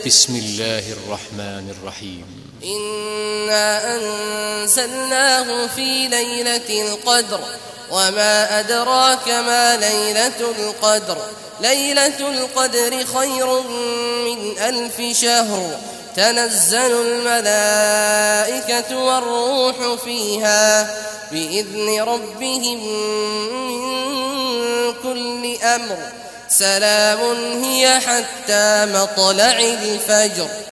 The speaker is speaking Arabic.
بسم الله الرحمن الرحيم إنا أنزلناه في ليلة القدر وما أدراك ما ليلة القدر ليلة القدر خير من 1000 شهر تنزل الملائكة والروح فيها بإذن ربهم من كل أمر سلام هي حتى مطلع الفجر.